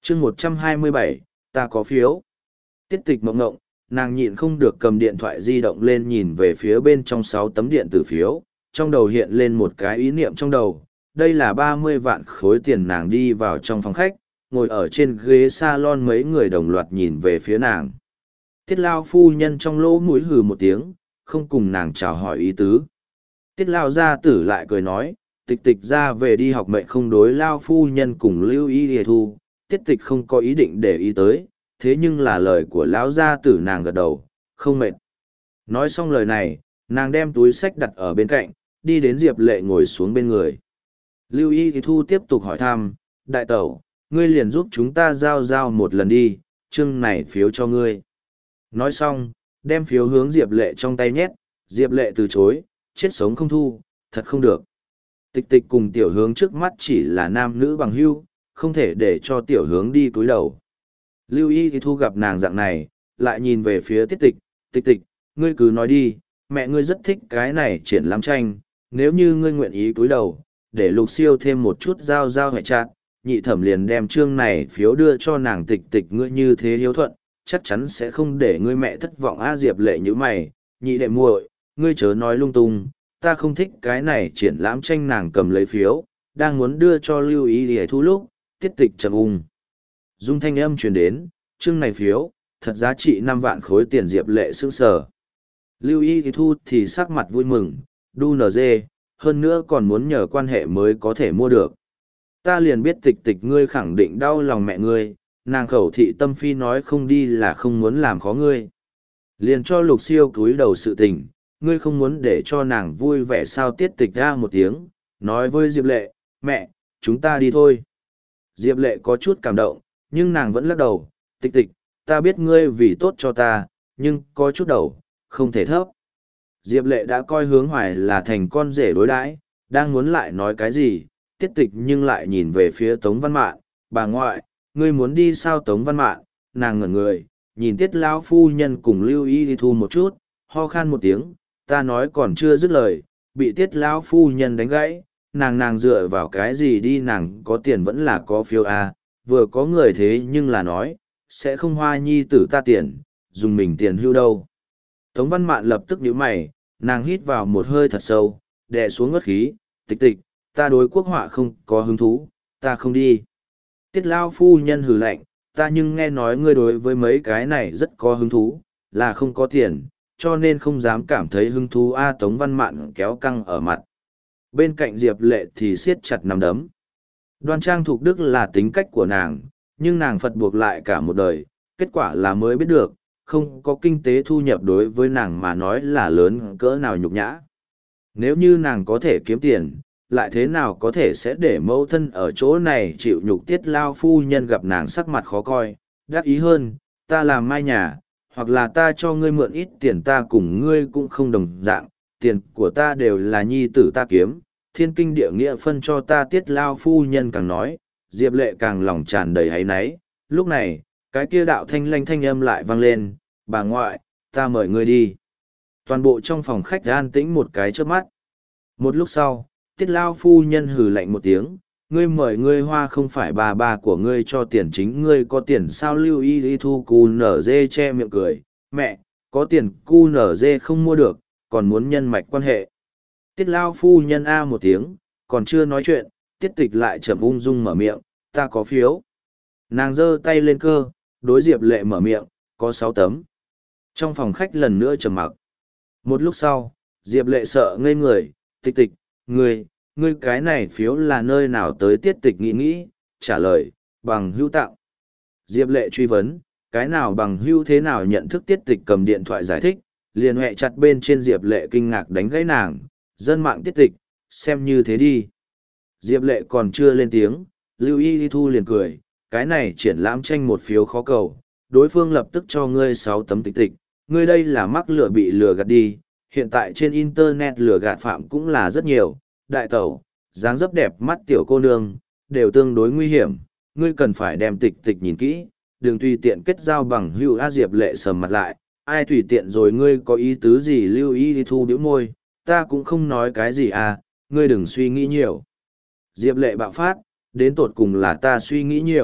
chương 127, ta có phiếu. Tiết tịch mộng ngộng, nàng nhịn không được cầm điện thoại di động lên nhìn về phía bên trong 6 tấm điện tử phiếu, trong đầu hiện lên một cái ý niệm trong đầu. Đây là 30 vạn khối tiền. Nàng đi vào trong phòng khách, ngồi ở trên ghế salon, mấy người đồng loạt nhìn về phía nàng. Tiết lao phu nhân trong lỗ mũi hừ một tiếng, không cùng nàng chào hỏi ý tứ. Tiết lao gia tử lại cười nói, tịch tịch ra về đi học mệnh không đối lao phu nhân cùng lưu ý hề thu, tiết tịch không có ý định để ý tới, thế nhưng là lời của lão gia tử nàng gật đầu, không mệt. Nói xong lời này, nàng đem túi sách đặt ở bên cạnh, đi đến Diệp Lệ ngồi xuống bên người. Lưu ý thu tiếp tục hỏi thăm, đại tẩu, ngươi liền giúp chúng ta giao một lần đi, chương này phiếu cho ngươi. Nói xong, đem phiếu hướng Diệp Lệ trong tay nhét, Diệp Lệ từ chối, chết sống không thu, thật không được. Tịch tịch cùng tiểu hướng trước mắt chỉ là nam nữ bằng hữu, không thể để cho tiểu hướng đi cúi đầu. Lưu ý thì thu gặp nàng dạng này, lại nhìn về phía tiết tịch, tịch tịch, ngươi cứ nói đi, mẹ ngươi rất thích cái này triển lãm tranh, nếu như ngươi nguyện ý cúi đầu, để lục siêu thêm một chút giao hệ chặt, nhị thẩm liền đem chương này phiếu đưa cho nàng. Tịch tịch ngươi như thế hiếu thuận, chắc chắn sẽ không để ngươi mẹ thất vọng. A Diệp Lệ như mày, nhị đệ muội, ngươi chớ nói lung tung, ta không thích cái này triển lãm tranh. Nàng cầm lấy phiếu, đang muốn đưa cho Lưu ý để thu lúc, tiết tịch trầm ung dung thanh âm truyền đến, chương này phiếu, thật giá trị 5 vạn khối tiền. Diệp Lệ sững sờ. Lưu ý thu thì sắc mặt vui mừng, đu nở dê, hơn nữa còn muốn nhờ quan hệ mới có thể mua được. Ta liền biết tịch tịch ngươi khẳng định đau lòng mẹ ngươi, nàng khẩu thị tâm phi nói không đi là không muốn làm khó ngươi. Liền cho lục siêu cúi đầu sự tình, ngươi không muốn để cho nàng vui vẻ sao? Tiết tịch ra một tiếng, nói với Diệp Lệ, mẹ, chúng ta đi thôi. Diệp Lệ có chút cảm động, nhưng nàng vẫn lắc đầu, tịch tịch, ta biết ngươi vì tốt cho ta, nhưng có chút đầu, không thể thấp. Diệp Lệ đã coi Hướng Hoài là thành con rể đối đãi, đang muốn lại nói cái gì, tiết tịch nhưng lại nhìn về phía Tống Văn Mạn, bà ngoại, ngươi muốn đi sao? Tống Văn Mạn, nàng ngẩn người, nhìn Tiết lão phu nhân cùng Lưu ý thu một chút, ho khan một tiếng, ta nói còn chưa dứt lời, bị Tiết lão phu nhân đánh gãy, nàng dựa vào cái gì đi? Nàng có tiền vẫn là có phiếu à, vừa có người thế nhưng là nói, sẽ không hoa nhi tử ta tiền, dùng mình tiền hưu đâu. Tống Văn Mạn lập tức nhíu mày, nàng hít vào một hơi thật sâu, đè xuống ngất khí, tịch tịch, ta đối quốc họa không có hứng thú, ta không đi. Tiết lao phu nhân hừ lạnh, ta nhưng nghe nói ngươi đối với mấy cái này rất có hứng thú, là không có tiền, cho nên không dám cảm thấy hứng thú. A Tống Văn Mạn kéo căng ở mặt. Bên cạnh Diệp Lệ thì siết chặt nắm đấm. Đoan trang thục đức là tính cách của nàng, nhưng nàng Phật buộc lại cả một đời, kết quả là mới biết được, không có kinh tế thu nhập đối với nàng mà nói là lớn cỡ nào nhục nhã. Nếu như nàng có thể kiếm tiền, lại thế nào có thể sẽ để mẫu thân ở chỗ này chịu nhục? Tiết lao phu nhân gặp nàng sắc mặt khó coi, đắc ý hơn, ta làm mai nhà, hoặc là ta cho ngươi mượn ít tiền, ta cùng ngươi cũng không đồng dạng, tiền của ta đều là nhi tử ta kiếm, thiên kinh địa nghĩa phân cho ta. Tiết lao phu nhân càng nói, Diệp Lệ càng lòng tràn đầy áy náy. Lúc này, cái kia đạo thanh lanh thanh âm lại vang lên, bà ngoại, ta mời ngươi đi. Toàn bộ trong phòng khách an tĩnh một cái chớp mắt. Một lúc sau, Tiết lao phu nhân hừ lạnh một tiếng, ngươi mời ngươi hoa không phải bà của ngươi cho tiền, chính ngươi có tiền sao? Lưu ý thu cu nở dê che miệng cười, mẹ, có tiền cu nở dê không mua được, còn muốn nhân mạch quan hệ. Tiết lao phu nhân a một tiếng, còn chưa nói chuyện, tiết tịch lại chậm ung dung mở miệng, ta có phiếu. Nàng giơ tay lên cơ, đối Diệp Lệ mở miệng, có 6 tấm. Trong phòng khách lần nữa trầm mặc. Một lúc sau, Diệp Lệ sợ ngây người, tịch tịch, ngươi cái này phiếu là nơi nào tới? Tiết tịch nghĩ, trả lời, bằng hữu tặng. Diệp Lệ truy vấn, cái nào bằng hữu thế nào nhận thức? Tiết tịch cầm điện thoại giải thích, liền hẹ chặt bên trên. Diệp Lệ kinh ngạc đánh gãy nàng, dân mạng tiết tịch, xem như thế đi. Diệp Lệ còn chưa lên tiếng, Lưu Y Thu liền cười, cái này triển lãm tranh một phiếu khó cầu, đối phương lập tức cho ngươi 6 tấm tịch tịch, ngươi đây là mắc lừa bị lừa gạt đi, hiện tại trên internet lừa gạt phạm cũng là rất nhiều, đại tẩu, dáng dấp đẹp mắt tiểu cô nương, đều tương đối nguy hiểm, ngươi cần phải đem tịch tịch nhìn kỹ, đừng tùy tiện kết giao bằng hữu. A Diệp Lệ sầm mặt lại, ai tùy tiện rồi, ngươi có ý tứ gì? Lưu Y Thu bĩu môi, ta cũng không nói cái gì à, ngươi đừng suy nghĩ nhiều. Diệp Lệ bạo phát, đến tột cùng là ta suy nghĩ nhiều,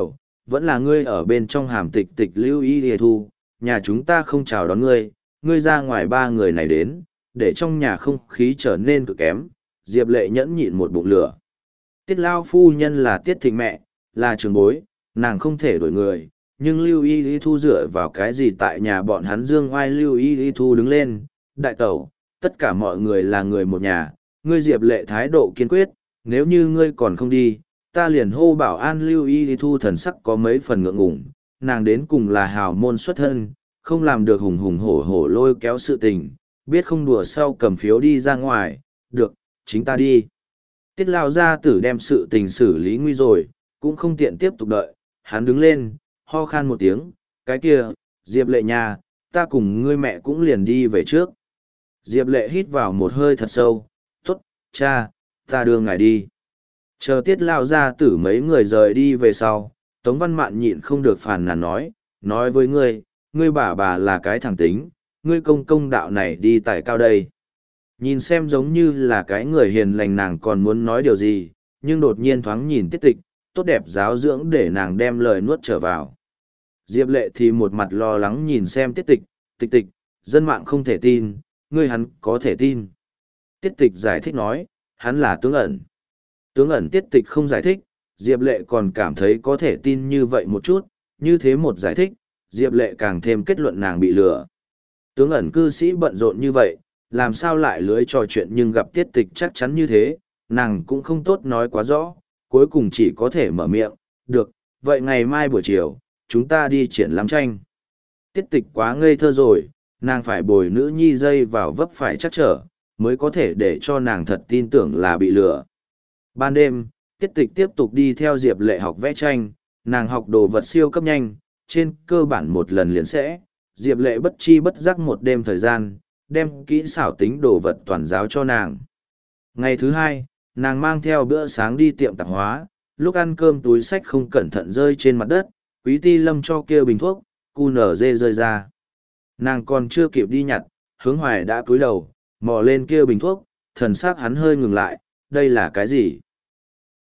vẫn là ngươi ở bên trong hàm tịch tịch lưu y hề thu, nhà chúng ta không chào đón ngươi, ngươi ra ngoài ba người này đến, để trong nhà không khí trở nên cực kém, Diệp Lệ nhẫn nhịn một bụng lửa. Tiết Lao phu nhân là Tiết Thịnh mẹ, là trường bối, nàng không thể đổi người, nhưng Lưu Y Thu dựa vào cái gì tại nhà bọn hắn dương oai. Lưu Y Thu đứng lên, đại tẩu, tất cả mọi người là người một nhà, ngươi Diệp Lệ thái độ kiên quyết, nếu như ngươi còn không đi, ta liền hô bảo an. Lưu Y Thu thần sắc có mấy phần ngượng ngùng, nàng đến cùng là hào môn xuất thân, không làm được hùng hùng hổ hổ lôi kéo sự tình, biết không đùa sau cầm phiếu đi ra ngoài, được, chính ta đi. Tiết Lao gia tử đem sự tình xử lý nguy rồi, cũng không tiện tiếp tục đợi, hắn đứng lên, ho khan một tiếng, cái kia, Diệp Lệ nhà, ta cùng ngươi mẹ cũng liền đi về trước. Diệp Lệ hít vào một hơi thật sâu, tốt, cha, ta đưa ngài đi. Chờ Tiết Lao gia tử mấy người rời đi về sau, Tống Văn Mạn nhịn không được phàn nàn nói với ngươi bà là cái thẳng tính, ngươi công công đạo này đi tại cao đây. Nhìn xem giống như là cái người hiền lành, nàng còn muốn nói điều gì, nhưng đột nhiên thoáng nhìn Tiết Tịch, tốt đẹp giáo dưỡng để nàng đem lời nuốt trở vào. Diệp Lệ thì một mặt lo lắng nhìn xem Tiết Tịch, Tịch, dân mạng không thể tin, ngươi hắn có thể tin. Tiết Tịch giải thích nói, hắn là tướng ẩn. Tướng ẩn Tiết Tịch không giải thích, Diệp Lệ còn cảm thấy có thể tin như vậy một chút, như thế một giải thích, Diệp Lệ càng thêm kết luận nàng bị lừa. Tướng ẩn cư sĩ bận rộn như vậy, làm sao lại lưới trò chuyện, nhưng gặp Tiết Tịch chắc chắn như thế, nàng cũng không tốt nói quá rõ, cuối cùng chỉ có thể mở miệng, được, vậy ngày mai buổi chiều, chúng ta đi triển lãm tranh. Tiết Tịch quá ngây thơ rồi, nàng phải bồi nữ nhi dây vào vấp phải chắc trở, mới có thể để cho nàng thật tin tưởng là bị lừa. Ban đêm, Tiết Tịch tiếp tục đi theo Diệp Lệ học vẽ tranh, nàng học đồ vật siêu cấp nhanh, trên cơ bản một lần liền sẽ. Diệp Lệ bất chi bất giác một đêm thời gian, đem kỹ xảo tính đồ vật toàn giáo cho nàng. Ngày thứ hai, nàng mang theo bữa sáng đi tiệm tạp hóa, lúc ăn cơm túi xách không cẩn thận rơi trên mặt đất, Quý Ti Lâm cho kia bình thuốc, QNZ rơi ra. Nàng còn chưa kịp đi nhặt, Hướng Hoài đã cúi đầu, mò lên kia bình thuốc, thần sắc hắn hơi ngừng lại, đây là cái gì?